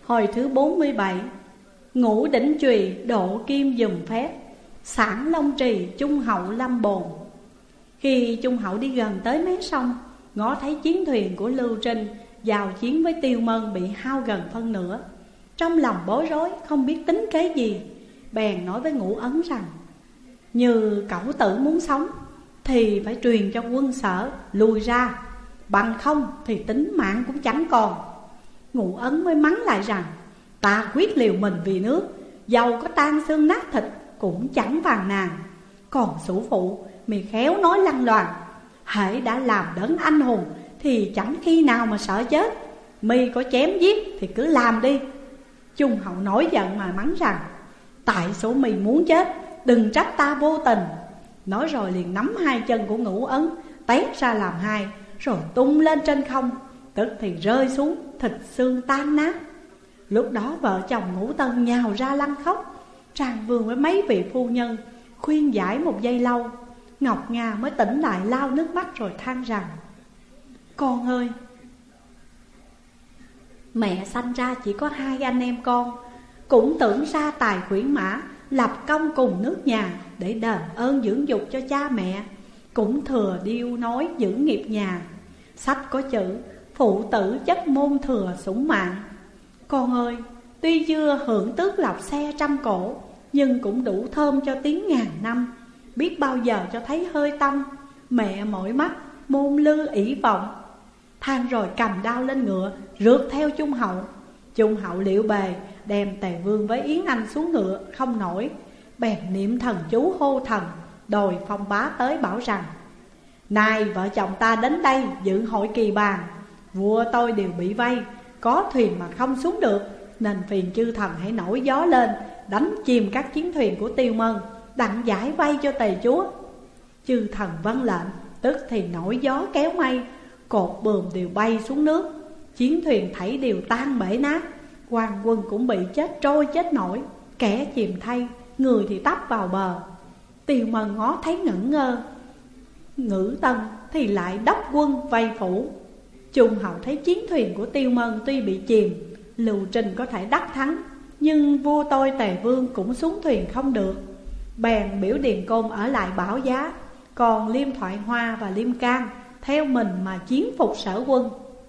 Hồi thứ 47. Ngũ đỉnh chùy độ kim dùm phép, sản long trì trung hậu lâm bồn. Khi Trung Hậu đi gần tới mé sông, ngó thấy chiến thuyền của Lưu Trinh vào chiến với Tiêu Mân bị hao gần phân nửa. Trong lòng bối rối không biết tính kế gì, bèn nói với Ngũ Ấn rằng: như cẩu tử muốn sống thì phải truyền cho quân Sở lùi ra, bằng không thì tính mạng cũng chẳng còn. Ngũ Ấn mới mắng lại rằng: ta quyết liều mình vì nước, dầu có tan xương nát thịt cũng chẳng phàn nàn. Còn Sủ Phụ mì khéo nói lăng loàn, hễ đã làm đấng anh hùng thì chẳng khi nào mà sợ chết. Mi có chém giết thì cứ làm đi. Trung Hậu nổi giận mà mắng rằng: tại số mi muốn chết, đừng trách ta vô tình. Nói rồi liền nắm hai chân của Ngũ Ấn tét ra làm hai, rồi tung lên trên không, tức thì rơi xuống, thịt xương tan nát. Lúc đó vợ chồng Ngũ Tân nhào ra lăn khóc. Trang Vương với mấy vị phu nhân khuyên giải một giây lâu, Ngọc Nga mới tỉnh lại lau nước mắt rồi than rằng: con ơi, mẹ sanh ra chỉ có hai anh em con, cũng tưởng ra tài khuyển mã, lập công cùng nước nhà để đền ơn dưỡng dục cho cha mẹ, cũng thừa điêu nói dưỡng nghiệp nhà. Sách có chữ phụ tử chất môn thừa sủng mạng. Con ơi, tuy chưa hưởng tước lộc xe trăm cổ, nhưng cũng đủ thơm cho tiếng ngàn năm. Biết bao giờ cho thấy hơi tâm, mẹ mỏi mắt môn lư ỷ vọng. Than rồi cầm đao lên ngựa rượt theo Trung Hậu. Trung Hậu liệu bề đem Tề Vương với Yến Anh xuống ngựa không nổi, bèn niệm thần chú hô thần, đòi Phong Bá tới bảo rằng: nay vợ chồng ta đến đây dự hội kỳ bàn, vua tôi đều bị vây, có thuyền mà không xuống được, nên phiền chư thần hãy nổi gió lên, đánh chìm các chiến thuyền của Tiêu Mân, đặng giải vây cho Tề chúa. Chư thần vâng lệnh, tức thì nổi gió kéo mây, cột buồm đều bay xuống nước, chiến thuyền thảy đều tan bể nát. Quan quân cũng bị chết trôi chết nổi, kẻ chìm thay, người thì tấp vào bờ. Tiêu Mân ngó thấy ngẩn ngơ, Ngữ Tân thì lại đốc quân vây phủ. Trung Hậu thấy chiến thuyền của Tiêu Mân tuy bị chìm, Lưu Trình có thể đắc thắng, nhưng vua tôi Tề Vương cũng xuống thuyền không được. Bèn biểu Điền Côn ở lại bảo giá, còn Liêm Thoại Hoa và Liêm Can theo mình mà chiến phục Sở quân.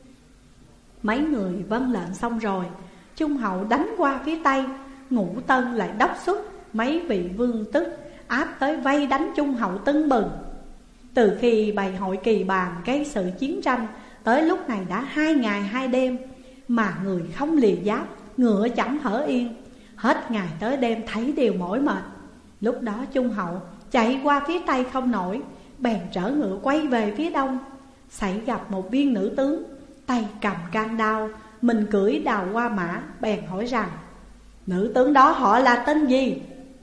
Mấy người vâng lệnh xong rồi, Trung Hậu đánh qua phía Tây, Ngũ Tân lại đốc xuất mấy vị vương tức áp tới vây đánh Trung Hậu tưng bừng. Từ khi bày hội kỳ bàn gây sự chiến tranh tới lúc này đã 2 ngày 2 đêm, mà người không lìa giáp, ngựa chẳng hở yên. Hết ngày tới đêm thấy đều mỏi mệt. Lúc đó Trung Hậu chạy qua phía Tây không nổi, bèn trở ngựa quay về phía Đông. Xảy gặp một viên nữ tướng, tay cầm can đao, mình cưỡi đào hoa mã, bèn hỏi rằng: nữ tướng đó họ là tên gì?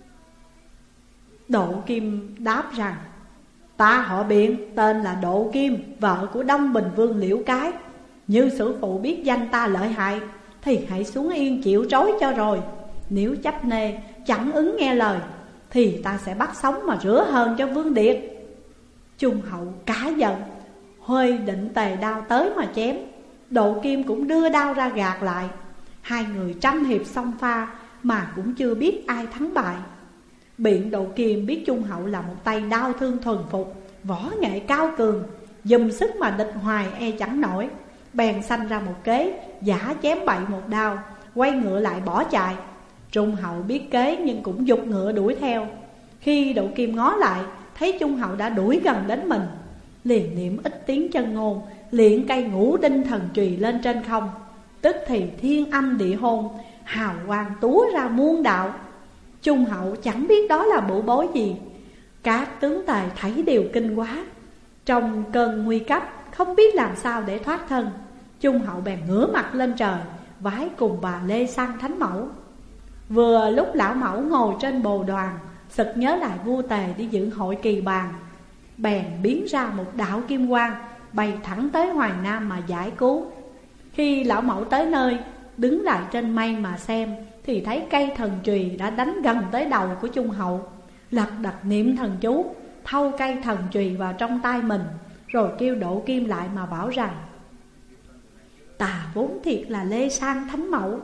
Độ Kim đáp rằng: ta họ Biện, tên là Độ Kim, vợ của Đông Bình Vương Liễu Cái. Như sử phụ biết danh ta lợi hại thì hãy xuống yên chịu trói cho rồi. Nếu chấp nê chẳng ứng nghe lời thì ta sẽ bắt sống mà rửa hờn cho Vương Điệt. Trung Hậu cá giận, Huê định tề đao tới mà chém. Độ Kim cũng đưa đao ra gạt lại. Hai người trăm hiệp song pha mà cũng chưa biết ai thắng bại. Biện Độ Kim biết Trung Hậu là một tay đao thương thuần phục, võ nghệ cao cường, dùm sức mà địch hoài e chẳng nổi. Bèn sanh ra một kế giả chém bậy một đao, quay ngựa lại bỏ chạy. Trung Hậu biết kế nhưng cũng giục ngựa đuổi theo. Khi Độ Kim ngó lại thấy Trung Hậu đã đuổi gần đến mình, liền niệm ít tiếng chân ngôn, luyện cây ngũ đinh thần chùy lên trên không. Tức thì thiên âm địa hôn, hào quang túa ra muôn đạo. Trung Hậu chẳng biết đó là bộ bối gì, các tướng tài thấy đều kinh quá. Trong cơn nguy cấp không biết làm sao để thoát thân, Trung Hậu bèn ngửa mặt lên trời, vái cùng bà Lê Sang Thánh Mẫu. Vừa lúc lão mẫu ngồi trên bồ đoàn, sực nhớ lại vua Tề đi dự hội kỳ bàn, bèn biến ra một đạo kim quang bay thẳng tới Hoài Nam mà giải cứu. Khi lão mẫu tới nơi, đứng lại trên mây mà xem, thì thấy cây thần chùy đã đánh gần tới đầu của Trung Hậu. Lật đật niệm thần chú, thâu cây thần chùy vào trong tay mình, rồi kêu Độ Kim lại mà bảo rằng: ta vốn thiệt là Lê Sang Thánh Mẫu,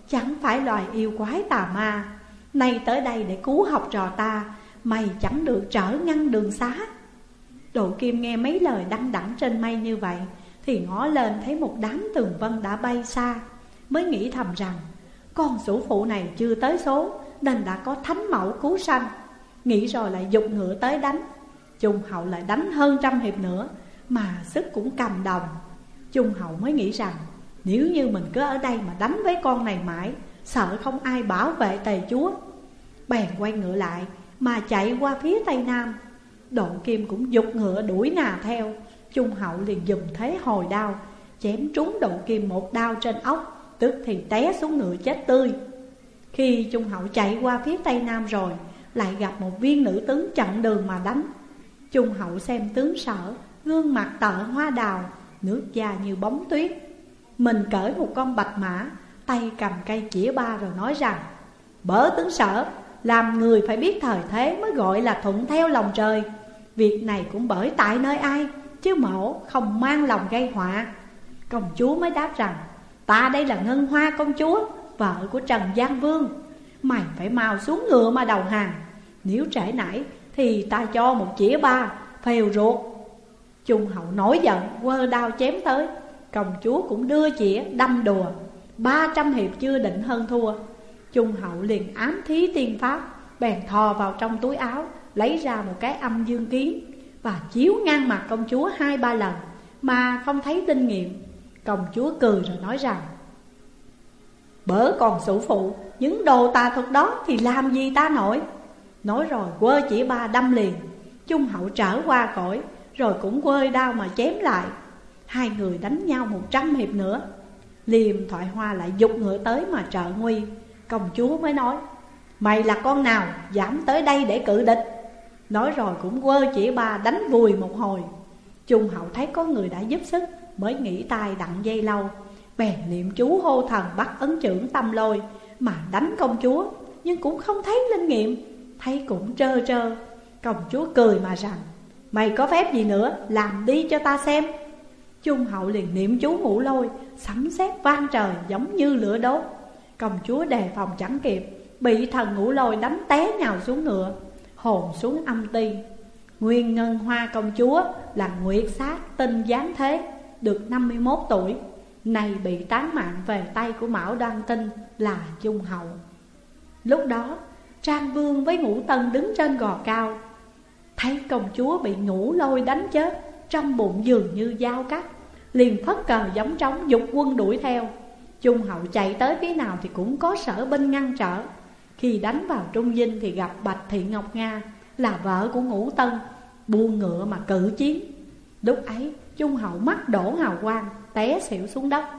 chẳng phải loài yêu quái tà ma. Nay tới đây để cứu học trò ta, mày chẳng được trở ngăn đường xá. Độ Kim nghe mấy lời đăng đẳng trên mây như vậy thì ngó lên thấy một đám tường vân đã bay xa, mới nghĩ thầm rằng con sủ phụ này chưa tới số nên đã có thánh mẫu cứu sanh. Nghĩ rồi lại giục ngựa tới đánh. Trung Hậu lại đánh hơn 100 hiệp nữa mà sức cũng cầm đồng. Trung Hậu mới nghĩ rằng nếu như mình cứ ở đây mà đánh với con này mãi, sợ không ai bảo vệ Tề chúa. Bèn quay ngựa lại mà chạy qua phía tây nam. Độ Kim cũng giục ngựa đuổi nà theo. Trung Hậu liền dùng thế hồi đao chém trúng Độ Kim một đao trên ốc, tức thì té xuống ngựa chết tươi. Khi Trung Hậu chạy qua phía tây nam rồi, lại gặp một viên nữ tướng chặn đường mà đánh. Trung Hậu xem tướng Sở, gương mặt tợ hoa đào, nước da như bóng tuyết. Mình cởi một con bạch mã, tay cầm cây chĩa ba rồi nói rằng: Bỡ tướng Sở, làm người phải biết thời thế mới gọi là thuận theo lòng trời. Việc này cũng bởi tại nơi ai, chứ mổ không mang lòng gây họa. Công chúa mới đáp rằng: Ta đây là Ngân Hoa công chúa, vợ của Trần Giang Vương. Mày phải mau xuống ngựa mà đầu hàng, nếu trễ nải thì ta cho một chĩa ba phèo ruột. Trung Hậu nổi giận quơ đao chém tới. Công chúa cũng đưa chĩa đâm đùa. 300 hiệp chưa định hơn thua. Trung Hậu liền ám thí tiên pháp, bèn thò vào trong túi áo lấy ra một cái âm dương kiếm và chiếu ngang mặt công chúa 2-3 lần mà không thấy tinh nghiệm. Công chúa cười rồi nói rằng: Bỡ còn sủ phụ, những đồ tà thuật đó thì làm gì ta nổi. Nói rồi quơ chỉ ba đâm liền. Trung Hậu trở qua cõi, rồi cũng quơ đao mà chém lại. Hai người đánh nhau 100 hiệp nữa. Liêm Thoại Hoa lại giục ngựa tới mà trợ nguy. Công chúa mới nói: Mày là con nào dám tới đây để cự địch? Nói rồi cũng quơ chỉ ba đánh vùi một hồi. Trung Hậu thấy có người đã giúp sức, mới nghĩ tay đặng dây lâu, bèn niệm chú hô thần bắt ấn trưởng tâm lôi mà đánh công chúa, nhưng cũng không thấy linh nghiệm, thấy cũng trơ trơ. Công chúa cười mà rằng: Mày có phép gì nữa, làm đi cho ta xem. Trung Hậu liền niệm chú ngũ lôi, sấm sét vang trời giống như lửa đốt. Công chúa đề phòng chẳng kịp, bị thần ngũ lôi đánh té nhào xuống ngựa, hồn xuống âm ti. Nguyên Ngân Hoa công chúa là Nguyệt Sát tinh giáng thế, được 51 tuổi, nay bị tán mạng về tay của Mão Đoan Tinh là Trung Hậu. Lúc đó Trang Vương với Ngũ Tân đứng trên gò cao, thấy công chúa bị ngũ lôi đánh chết, trong bụng dường như dao cắt, liền phất cờ gióng trống giục quân đuổi theo. Trung Hậu chạy tới phía nào thì cũng có sở binh ngăn trở. Khi đánh vào trung dinh thì gặp Bạch Thị Ngọc Nga là vợ của Ngũ Tân, buông ngựa mà cự chiến. Lúc ấy Trung Hậu mắt đổ hào quang, té xỉu xuống đất.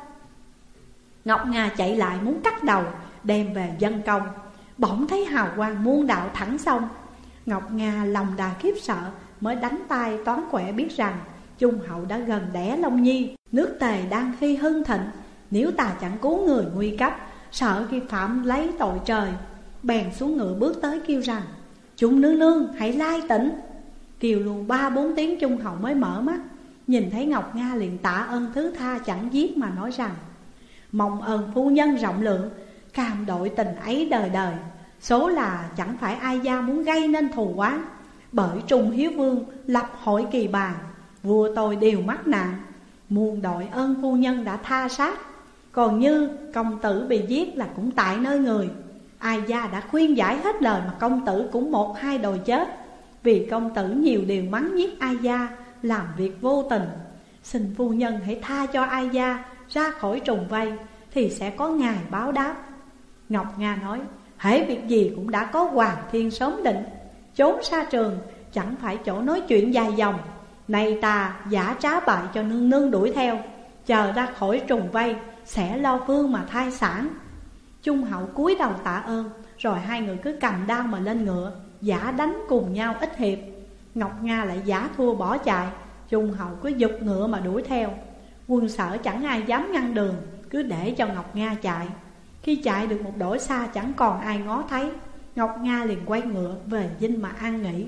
Ngọc Nga chạy lại muốn cắt đầu đem về dân công, bỗng thấy hào quang muôn đạo thẳng sông. Ngọc Nga lòng đà khiếp sợ, mới đánh tay toán quẻ biết rằng Trung Hậu đã gần đẻ Long Nhi, nước Tề đang khi hưng thịnh, nếu ta chẳng cứu người nguy cấp, sợ khi phạm lấy tội trời. Bèn xuống ngựa bước tới kêu rằng: Chúng nương nương hãy lai tỉnh. Kêu luôn 3-4 tiếng Trung Hậu mới mở mắt, nhìn thấy Ngọc Nga liền tạ ơn thứ tha chẳng giết mà nói rằng: Mong ơn phu nhân rộng lượng, cam đội tình ấy đời đời. Số là chẳng phải ai gia muốn gây nên thù oán, bởi Trung Hiếu Vương lập hội kỳ bàn, vua tôi đều mắc nạn, muôn đội ơn phu nhân đã tha sát. Còn như công tử bị giết là cũng tại nơi người, ai gia đã khuyên giải hết lời mà công tử cũng 1-2 đòi chết. Vì công tử nhiều điều mắng nhiếc ai gia, làm việc vô tình. Xin phu nhân hãy tha cho ai gia ra khỏi trùng vây, thì sẽ có ngày báo đáp. Ngọc Nga nói: hễ việc gì cũng đã có hoàng thiên sớm định, trốn xa trường chẳng phải chỗ nói chuyện dài dòng. Nay ta giả trá bại cho nương nương đuổi theo, chờ ra khỏi trùng vây sẽ lo phương mà thai sản. Trung Hậu cúi đầu tạ ơn, rồi hai người cứ cầm đao mà lên ngựa, giả đánh cùng nhau ít hiệp. Ngọc Nga lại giả thua bỏ chạy, Trung Hậu cứ giục ngựa mà đuổi theo. Quân Sở chẳng ai dám ngăn đường, cứ để cho Ngọc Nga chạy. Khi chạy được một đỗi xa chẳng còn ai ngó thấy, Ngọc Nga liền quay ngựa về dinh mà an nghỉ.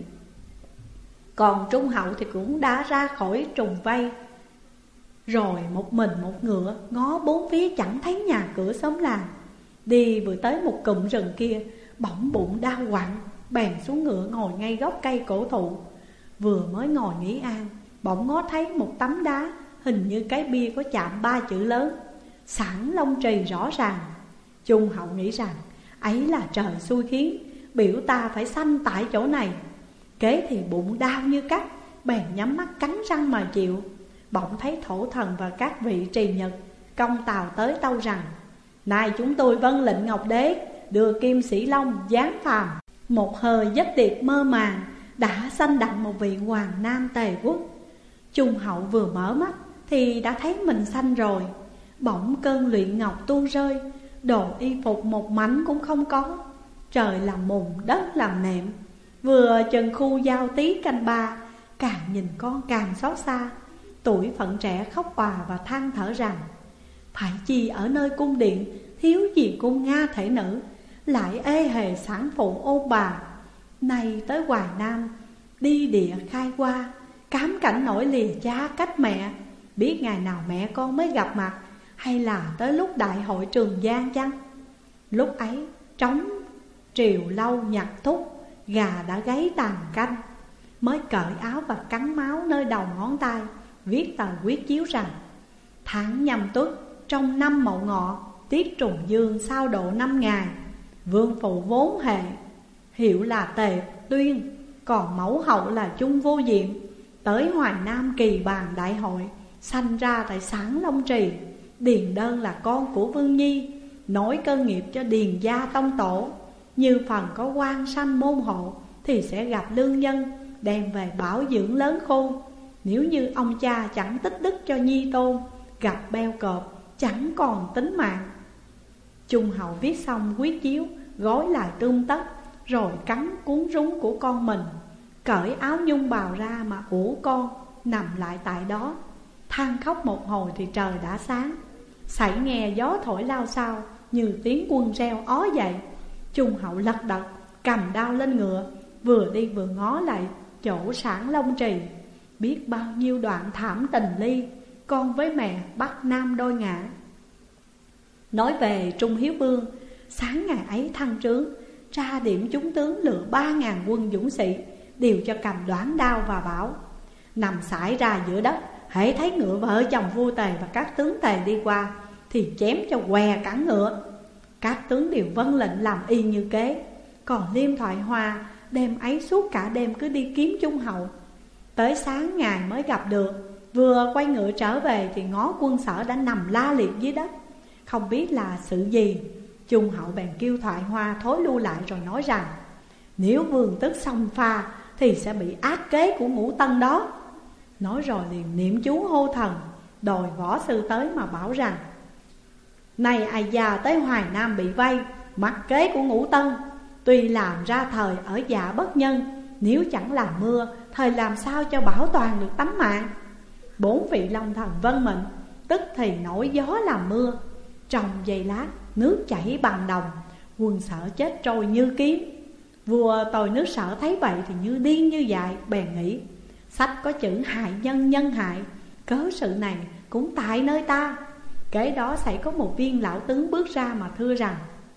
Còn Trung Hậu thì cũng đã ra khỏi trùng vây, rồi một mình một ngựa ngó bốn phía chẳng thấy nhà cửa xóm làng. Đi vừa tới một cụm rừng kia, bỗng bụng đau quặn, bèn xuống ngựa ngồi ngay gốc cây cổ thụ. Vừa mới ngồi nghỉ an, bỗng ngó thấy một tấm đá, hình như cái bia có chạm 3 chữ lớn: Sẵn Long Trì rõ ràng. Trung Hậu nghĩ rằng ấy là trời xui khiến, biểu ta phải sanh tại chỗ này. Kế thì bụng đau như cắt, bèn nhắm mắt cắn răng mà chịu. Bỗng thấy thổ thần và các vị trì nhật công tàu tới tâu rằng: Nay chúng tôi vâng lệnh Ngọc Đế, đưa Kim Sĩ Long giáng phàm. Một hơi giấc điệp mơ màng, đã sanh đặng một vị hoàng nam Tề quốc. Trung Hậu vừa mở mắt thì đã thấy mình sanh rồi. Bỗng cơn luyện ngọc tuôn rơi, đồ y phục một mảnh cũng không có. Trời làm mùng, đất làm nệm. Vừa chừng khu giao tí canh ba, càng nhìn con càng xót xa. Tuổi phận trẻ khóc òa và than thở rằng: Phải chi ở nơi cung điện thiếu gì cung Nga thể nữ, lại ê hề sản phụ ôn bà. Nay tới Hoài Nam đi địa khai qua, cám cảnh nổi lìa cha cách mẹ. Biết ngày nào mẹ con mới gặp mặt, hay là tới lúc đại hội Trường Giang chăng? Lúc ấy trống triều lâu nhặt thúc, gà đã gáy tàn canh. Mới cởi áo và cắn máu nơi đầu ngón tay, viết tờ quyết chiếu rằng: Tháng Nhâm Tuất trong năm Mậu Ngọ, tiết trùng dương sao độ 5 ngày. Vương phụ vốn hệ, hiệu là Tề Tuyên, còn mẫu hậu là Chung Vô Diệm. Tới Hoài Nam kỳ bàn đại hội, sanh ra tại Sẵn Long Trì. Điền Đơn là con của Vương Nhi, nối cơ nghiệp cho Điền gia tông tổ. Như phần có quan sanh môn hộ, thì sẽ gặp lương nhân, đem về bảo dưỡng lớn khôn. Nếu như ông cha chẳng tích đức cho nhi tôn, gặp beo cọp chẳng còn tính mạng. Trung Hậu viết xong quyết chiếu, gói lại tươm tất, rồi cắn cuốn rúng của con mình, cởi áo nhung bào ra mà ủ con, nằm lại tại đó. Than khóc một hồi thì trời đã sáng. Sảy nghe gió thổi lao xao, như tiếng quân reo ó dậy. Trung Hậu lật đật cầm đao lên ngựa, vừa đi vừa ngó lại chỗ Sẵn Long Trì. Biết bao nhiêu đoạn thảm tình ly, con với mẹ Bắc Nam đôi ngã. Nói về Trung Hiếu Vương, sáng ngày ấy thăng trướng, ra điểm chúng tướng lựa 3.000 quân dũng sĩ, đều cho cầm đoán đao và bảo: Nằm sải ra giữa đất, hễ thấy ngựa vợ chồng vua Tề và các tướng Tề đi qua, thì chém cho què cẳng ngựa. Các tướng đều vâng lệnh làm y như kế. Còn Liêm Thoại Hoa đêm ấy suốt cả đêm cứ đi kiếm Trung Hậu. Tới sáng ngày mới gặp được, vừa quay ngựa trở về thì ngó quân sở đã nằm la liệt dưới đất, không biết là sự gì. Trung Hậu bèn kêu Thoại Hoa thối lui lại rồi nói rằng: Nếu vương tức xông pha thì sẽ bị ác kế của Ngũ Tân đó. Nói rồi liền niệm chú hô thần, đòi võ sư tới mà bảo rằng: Này ai già tới Hoài Nam bị vây, mặc kế của Ngũ Tân. Tuy làm ra thời ở dạ bất nhân, nếu chẳng làm mưa, thời làm sao cho bảo toàn được tánh mạng. 4 vị long thần vân mệnh, tức thì nổi gió làm mưa. Trong giây lát nước chảy bằng đồng, quân Sở chết trôi như kiếm. Vua Tồi nước Sở thấy vậy thì như điên như dại, bèn nghĩ: Sách có chữ hại nhân nhân hại, cớ sự này cũng tại nơi ta. Kế đó xảy có một viên lão tướng bước ra mà thưa rằng: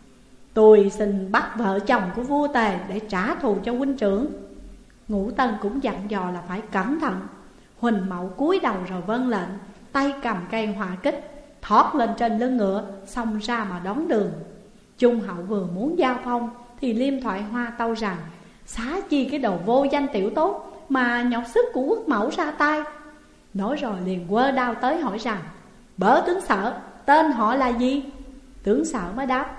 Tôi xin bắt vợ chồng của vua Tề để trả thù cho huynh trưởng. Ngũ Tân cũng dặn dò là phải cẩn thận. Huỳnh Mậu cúi đầu rồi vâng lệnh, tay cầm cây hỏa kích, thoát lên trên lưng ngựa, xông ra mà đón đường. Trung Hậu vừa muốn giao phong thì Liêm Thoại Hoa tâu rằng: Xá chi cái đầu vô danh tiểu tốt mà nhọc sức của quốc mẫu ra tay. Nói rồi liền quơ đao tới hỏi rằng: Bỡ tướng Sở, tên họ là gì? Tướng Sở mới đáp: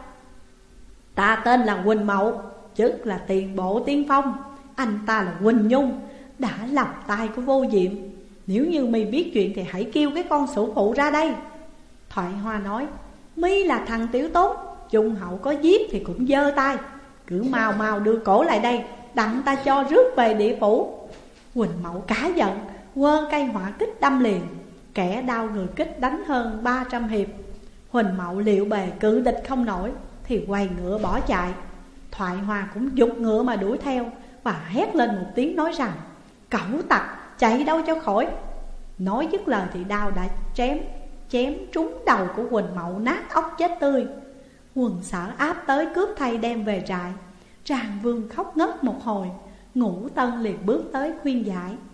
Ta tên là Huỳnh Mậu, chức là tiền bộ tiên phong. Anh ta là Huỳnh Nhung, đã lọc tay của Vô Diệm. Nếu như mi biết chuyện thì hãy kêu cái con sủ phụ ra đây. Thoại Hoa nói: Mi là thằng tiểu tốt, Trung Hậu có giết thì cũng giơ tay. Cứ mau mau đưa cổ lại đây, đặng ta cho rước về địa phủ. Huỳnh Mậu cá giận, quơ cây hỏa kích đâm liền. Kẻ đao người kích đánh hơn 300 hiệp. Huỳnh Mậu liệu bề cự địch không nổi thì quay ngựa bỏ chạy. Thoại Hoa cũng giục ngựa mà đuổi theo, và hét lên một tiếng nói rằng: Cẩu tặc, chạy đâu cho khỏi. Nói dứt lời thì đao đã chém trúng đầu của Huỳnh Mậu nát óc chết tươi. Quần Sở áp tới cướp thầy đem về trại. Trang Vương khóc ngất một hồi. Ngũ Tân liền bước tới khuyên giải: